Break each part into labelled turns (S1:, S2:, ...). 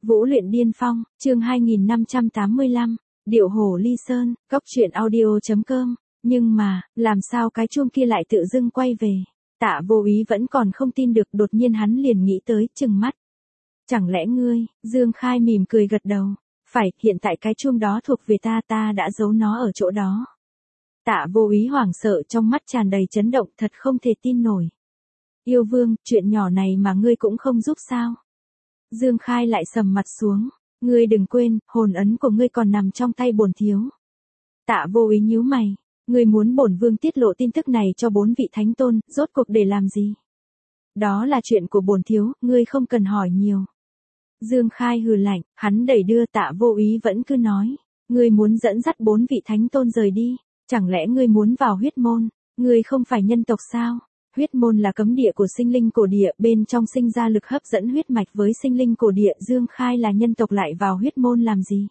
S1: Vũ luyện điên phong, chương 2585, điệu hổ ly sơn, cóc truyện audio.com. Nhưng mà, làm sao cái chuông kia lại tự dưng quay về? Tạ Vô Ý vẫn còn không tin được, đột nhiên hắn liền nghĩ tới, trừng mắt. Chẳng lẽ ngươi? Dương Khai mỉm cười gật đầu. Phải, hiện tại cái chuông đó thuộc về ta, ta đã giấu nó ở chỗ đó. Tạ Vô Ý hoảng sợ, trong mắt tràn đầy chấn động, thật không thể tin nổi. Yêu vương, chuyện nhỏ này mà ngươi cũng không giúp sao? Dương Khai lại sầm mặt xuống. Ngươi đừng quên, hồn ấn của ngươi còn nằm trong tay bổn thiếu. Tạ Vô Ý nhíu mày. Ngươi muốn bổn vương tiết lộ tin tức này cho 4 vị thánh tôn, rốt cuộc để làm gì? Đó là chuyện của bổn thiếu, ngươi không cần hỏi nhiều. Dương Khai hừ lạnh, hắn đẩy đưa. Tạ Vô Ý vẫn cứ nói. Ngươi muốn dẫn dắt 4 vị thánh tôn rời đi, chẳng lẽ ngươi muốn vào huyết môn? Ngươi không phải nhân tộc sao? Huyết môn là cấm địa của sinh linh cổ địa, bên trong sinh ra lực hấp dẫn huyết mạch với sinh linh cổ địa. Dương Khai là nhân tộc lại vào huyết môn làm gì?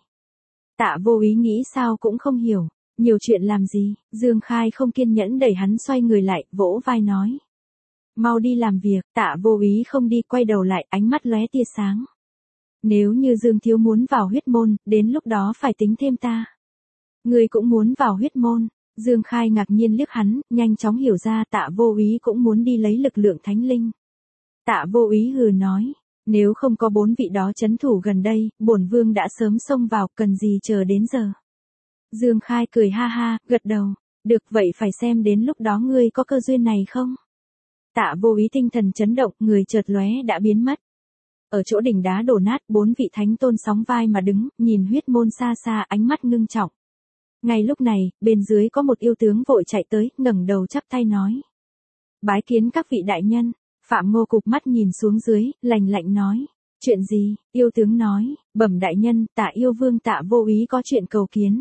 S1: Tạ Vô Ý nghĩ sao cũng không hiểu. Nhiều chuyện làm gì? Dương Khai không kiên nhẫn đẩy hắn xoay người lại, vỗ vai nói. Mau đi làm việc. Tạ Vô Ý không đi, quay đầu lại, ánh mắt lóe tia sáng. Nếu như Dương thiếu muốn vào huyết môn, đến lúc đó phải tính thêm ta. Ngươi cũng muốn vào huyết môn? Dương Khai ngạc nhiên liếc hắn, nhanh chóng hiểu ra Tạ Vô Ý cũng muốn đi lấy lực lượng thánh linh. Tạ Vô Ý hừ nói, nếu không có 4 vị đó trấn thủ gần đây, bổn vương đã sớm xông vào, cần gì chờ đến giờ. Dương Khai cười ha ha, gật đầu, được vậy phải xem đến lúc đó ngươi có cơ duyên này không. Tạ Vô Ý tinh thần chấn động, người chợt lóe đã biến mất. Ở chỗ đỉnh đá đổ nát, 4 vị thánh tôn sóng vai mà đứng, nhìn huyết môn xa xa, ánh mắt ngưng trọng. Ngay lúc này, bên dưới có một yêu tướng vội chạy tới, ngẩng đầu chắp tay nói. Bái kiến các vị đại nhân. Phạm Ngô cụp mắt nhìn xuống dưới, lạnh lạnh nói. Chuyện gì? Yêu tướng nói, bẩm đại nhân, Tạ yêu vương Tạ Vô Ý có chuyện cầu kiến.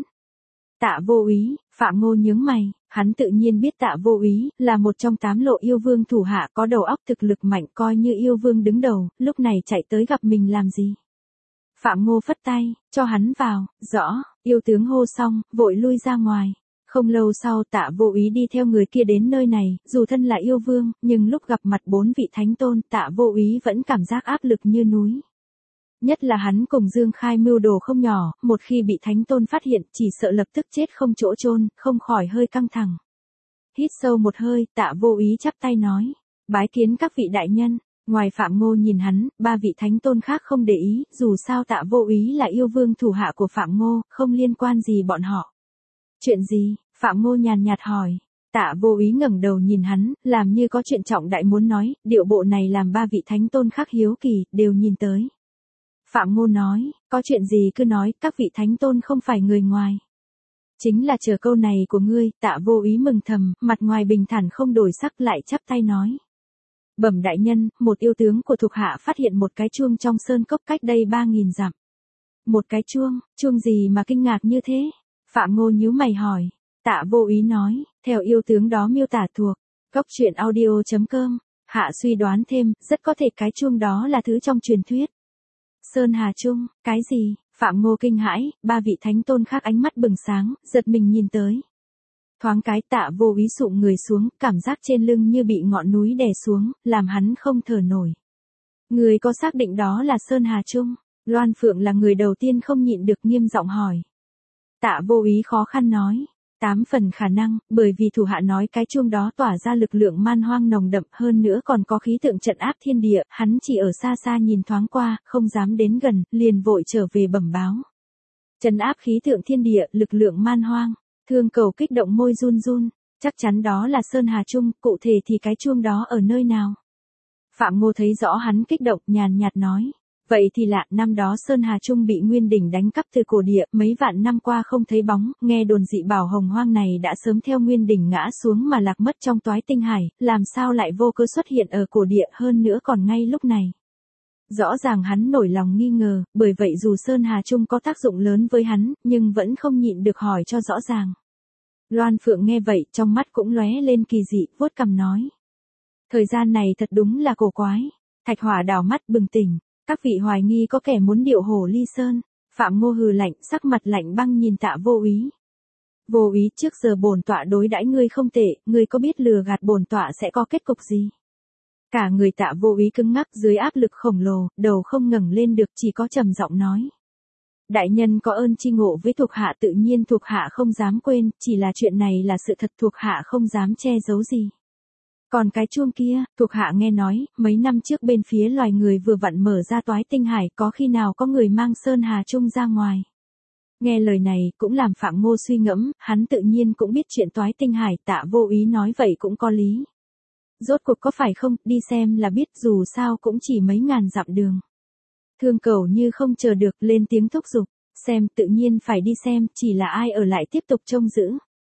S1: Tạ Vô Ý? Phạm Ngô nhướng mày, hắn tự nhiên biết Tạ Vô Ý là một trong 8 lộ yêu vương thủ hạ, có đầu óc thực lực mạnh, coi như yêu vương đứng đầu, lúc này chạy tới gặp mình làm gì? Phạm Ngô phất tay, cho hắn vào. Rõ. Yêu tướng hô xong, vội lui ra ngoài. Không lâu sau Tạ Vô Ý đi theo người kia đến nơi này, dù thân là yêu vương, nhưng lúc gặp mặt 4 vị thánh tôn, Tạ Vô Ý vẫn cảm giác áp lực như núi. Nhất là hắn cùng Dương Khai mưu đồ không nhỏ, một khi bị thánh tôn phát hiện, chỉ sợ lập tức chết không chỗ chôn, không khỏi hơi căng thẳng. Hít sâu một hơi, Tạ Vô Ý chắp tay nói, bái kiến các vị đại nhân. Ngoài Phạm Ngô nhìn hắn, 3 vị thánh tôn khác không để ý, dù sao Tạ Vô Ý là yêu vương thủ hạ của Phạm Ngô, không liên quan gì bọn họ. Chuyện gì? Phạm Ngô nhàn nhạt hỏi. Tạ Vô Ý ngẩng đầu nhìn hắn, làm như có chuyện trọng đại muốn nói, điệu bộ này làm 3 vị thánh tôn khác hiếu kỳ, đều nhìn tới. Phạm Ngô nói, có chuyện gì cứ nói, các vị thánh tôn không phải người ngoài. Chính là chờ câu này của ngươi. Tạ Vô Ý mừng thầm, mặt ngoài bình thản không đổi sắc, lại chắp tay nói. Bẩm đại nhân, một yêu tướng của thuộc hạ phát hiện một cái chuông trong sơn cốc cách đây 3.000 dặm. Một cái chuông? Chuông gì mà kinh ngạc như thế? Phạm Ngô nhíu mày hỏi. Tạ Vô Ý nói, theo yêu tướng đó miêu tả thuộc cóc truyện audio.com, hạ suy đoán thêm, rất có thể cái chuông đó là thứ trong truyền thuyết. Sơn Hà Chuông? Cái gì? Phạm Ngô kinh hãi, 3 vị thánh tôn khác ánh mắt bừng sáng, giật mình nhìn tới. Thoáng cái Tạ Vô Ý sụm người xuống, cảm giác trên lưng như bị ngọn núi đè xuống, làm hắn không thở nổi. Người có xác định đó là Sơn Hà Chuông? Loan Phượng là người đầu tiên không nhịn được nghiêm giọng hỏi. Tạ Vô Ý khó khăn nói. 8 phần khả năng, bởi vì thủ hạ nói cái chuông đó tỏa ra lực lượng man hoang nồng đậm, hơn nữa còn có khí tượng trận áp thiên địa, hắn chỉ ở xa xa nhìn thoáng qua, không dám đến gần, liền vội trở về bẩm báo. Trấn áp khí tượng thiên địa, lực lượng man hoang. Thương Cầu kích động môi run run, chắc chắn đó là Sơn Hà Chuông, cụ thể thì cái chuông đó ở nơi nào? Phạm Ngô thấy rõ hắn kích động, nhàn nhạt nói. Vậy thì lạ, năm đó Sơn Hà Chuông bị Nguyên Đỉnh đánh cắp từ cổ địa, mấy vạn năm qua không thấy bóng, nghe đồn dị bảo hồng hoang này đã sớm theo Nguyên Đỉnh ngã xuống mà lạc mất trong toái tinh hải, làm sao lại vô cớ xuất hiện ở cổ địa, hơn nữa còn ngay lúc này. Rõ ràng hắn nổi lòng nghi ngờ, bởi vậy dù Sơn Hà Chuông có tác dụng lớn với hắn, nhưng vẫn không nhịn được hỏi cho rõ ràng. Loan Phượng nghe vậy, trong mắt cũng lóe lên kỳ dị, vuốt cằm nói. Thời gian này thật đúng là cổ quái. Thạch Hỏa đảo mắt bừng tỉnh, các vị hoài nghi có kẻ muốn điệu hổ ly sơn. Phạm Ngô hừ lạnh, sắc mặt lạnh băng nhìn Tạ Vô Ý. Vô Ý, trước giờ bổn tọa đối đãi ngươi không tệ, ngươi có biết lừa gạt bổn tọa sẽ có kết cục gì? Cả người Tạ Vô Úy cứng ngắc dưới áp lực khổng lồ, đầu không ngẩng lên được, chỉ có trầm giọng nói. Đại nhân có ơn chi ngộ với thuộc hạ, tự nhiên thuộc hạ không dám quên, chỉ là chuyện này là sự thật, thuộc hạ không dám che giấu gì. Còn cái chuông kia, thuộc hạ nghe nói, mấy năm trước bên phía loài người vừa vặn mở ra toái tinh hải, có khi nào có người mang Sơn Hà Chung ra ngoài. Nghe lời này, cũng làm Phạm Ngô suy ngẫm, hắn tự nhiên cũng biết chuyện toái tinh hải, Tạ Vô Úy nói vậy cũng có lý. Rốt cuộc có phải không, đi xem là biết, dù sao cũng chỉ mấy ngàn dặm đường. Thương Cẩu như không chờ được, lên tiếng thúc giục, xem, tự nhiên phải đi xem, chỉ là ai ở lại tiếp tục trông giữ.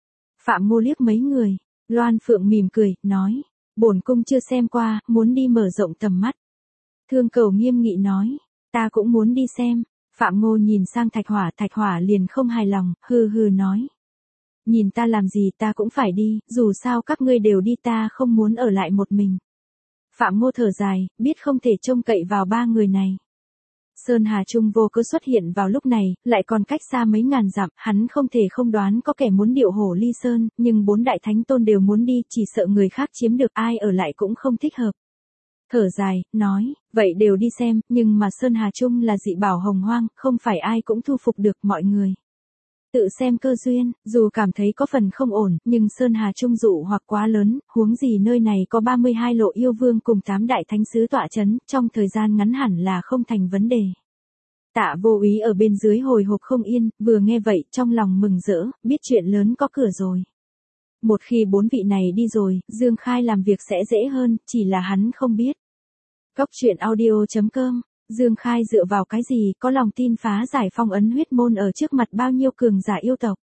S1: Phạm Ngô liếc mấy người, Loan Phượng mỉm cười, nói, bổn cung chưa xem qua, muốn đi mở rộng tầm mắt. Thương Cẩu nghiêm nghị nói, ta cũng muốn đi xem. Phạm Ngô nhìn sang Thạch Hỏa liền không hài lòng, hừ hừ nói. Nhìn ta làm gì, ta cũng phải đi, dù sao các ngươi đều đi, ta không muốn ở lại một mình. Phạm Ngô thở dài, biết không thể trông cậy vào ba người này. Sơn Hà Chung vô cớ xuất hiện vào lúc này, lại còn cách xa mấy ngàn dặm, hắn không thể không đoán có kẻ muốn điệu hổ ly sơn, nhưng 4 đại thánh tôn đều muốn đi, chỉ sợ người khác chiếm được, ai ở lại cũng không thích hợp. Thở dài, nói, vậy đều đi xem, nhưng mà Sơn Hà Chung là dị bảo hồng hoang, không phải ai cũng thu phục được, mọi người. Tự xem cơ duyên, dù cảm thấy có phần không ổn, nhưng Sơn Hà Chung dụ hoặc quá lớn, huống gì nơi này có 32 lộ yêu vương cùng 8 đại thánh sứ tọa chấn, trong thời gian ngắn hẳn là không thành vấn đề. Tạ Vô Úy ở bên dưới hồi hộp không yên, vừa nghe vậy, trong lòng mừng rỡ, biết chuyện lớn có cửa rồi. Một khi 4 vị này đi rồi, Dương Khai làm việc sẽ dễ hơn, chỉ là hắn không biết. Góc truyện audio.com, Dương Khai dựa vào cái gì có lòng tin phá giải phong ấn huyết môn ở trước mặt bao nhiêu cường giả yêu tộc.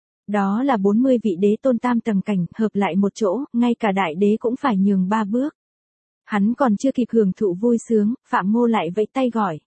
S1: Đó là 40 vị đế tôn tam tầng cảnh, hợp lại một chỗ, ngay cả đại đế cũng phải nhường 3 bước. Hắn còn chưa kịp hưởng thụ vui sướng, Phạm Ngô lại vẫy tay gọi.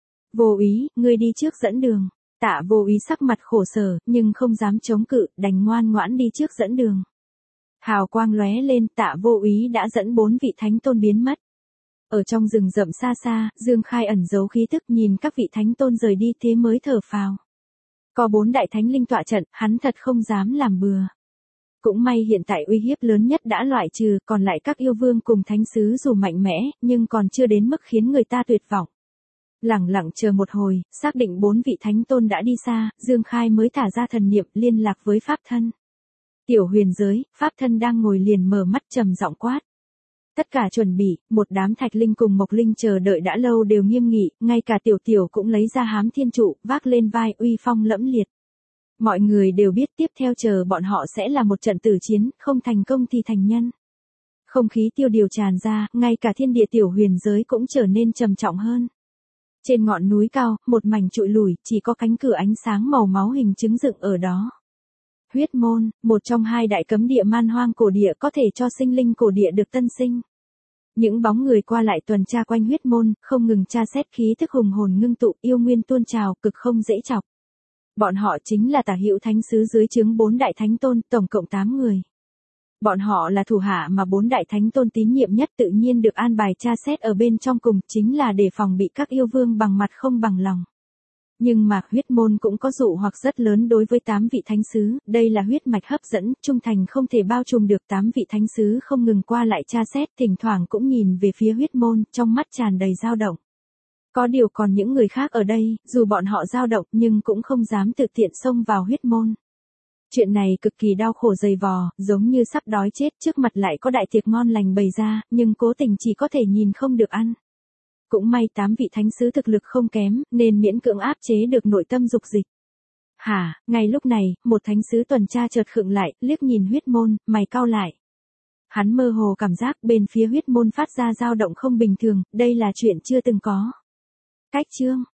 S1: Vô Úy, ngươi đi trước dẫn đường. Tạ Vô Úy sắc mặt khổ sở, nhưng không dám chống cự, đành ngoan ngoãn đi trước dẫn đường. Hào quang lóe lên, Tạ Vô Úy đã dẫn 4 vị thánh tôn biến mất. Ở trong rừng rậm xa xa, Dương Khai ẩn giấu khí tức, nhìn các vị thánh tôn rời đi thế mới thở phào. Có 4 đại thánh linh tọa trận, hắn thật không dám làm bừa. Cũng may hiện tại uy hiếp lớn nhất đã loại trừ, còn lại các yêu vương cùng thánh sứ dù mạnh mẽ, nhưng còn chưa đến mức khiến người ta tuyệt vọng. Lẳng lặng chờ một hồi, xác định 4 vị thánh tôn đã đi xa, Dương Khai mới thả ra thần niệm liên lạc với Pháp Thân. Tiểu Huyền giới, Pháp Thân đang ngồi liền mở mắt trầm giọng quát. Tất cả chuẩn bị, một đám Thạch Linh cùng Mộc Linh chờ đợi đã lâu đều nghiêm nghị, ngay cả Tiểu Tiểu cũng lấy ra hám thiên trụ, vác lên vai, uy phong lẫm liệt. Mọi người đều biết tiếp theo chờ bọn họ sẽ là một trận tử chiến, không thành công thì thành nhân. Không khí tiêu điều tràn ra, ngay cả thiên địa Tiểu Huyền giới cũng trở nên trầm trọng hơn. Trên ngọn núi cao, một mảnh trụi lủi, chỉ có cánh cửa ánh sáng màu máu hình chứng dựng ở đó. Huyết môn, một trong 2 đại cấm địa man hoang cổ địa có thể cho sinh linh cổ địa được tân sinh. Những bóng người qua lại tuần tra quanh huyết môn, không ngừng tra xét khí thức hùng hồn ngưng tụ, yêu nguyên tuôn trào, cực không dễ chọc. Bọn họ chính là Tả Hữu Thánh sứ dưới trướng 4 đại thánh tôn, tổng cộng 8 người. Bọn họ là thủ hạ mà 4 đại thánh tôn tín nhiệm nhất, tự nhiên được an bài tra xét ở bên trong cùng, chính là để phòng bị các yêu vương bằng mặt không bằng lòng. Nhưng mà huyết môn cũng có dụ hoặc rất lớn đối với 8 vị thánh sứ, đây là huyết mạch hấp dẫn, trung thành không thể bao trùm được. 8 vị thánh sứ không ngừng qua lại tra xét, thỉnh thoảng cũng nhìn về phía huyết môn, trong mắt tràn đầy dao động. Có điều còn những người khác ở đây, dù bọn họ dao động nhưng cũng không dám tự tiện xông vào huyết môn. Chuyện này cực kỳ đau khổ dày vò, giống như sắp đói chết, trước mặt lại có đại tiệc ngon lành bày ra, nhưng cố tình chỉ có thể nhìn không được ăn. Cũng may 8 vị thánh sứ thực lực không kém, nên miễn cưỡng áp chế được nội tâm dục dịch. Hả, ngay lúc này, một thánh sứ tuần tra chợt khựng lại, liếc nhìn huyết môn, mày cau lại. Hắn mơ hồ cảm giác bên phía huyết môn phát ra dao động không bình thường, đây là chuyện chưa từng có. Cách chương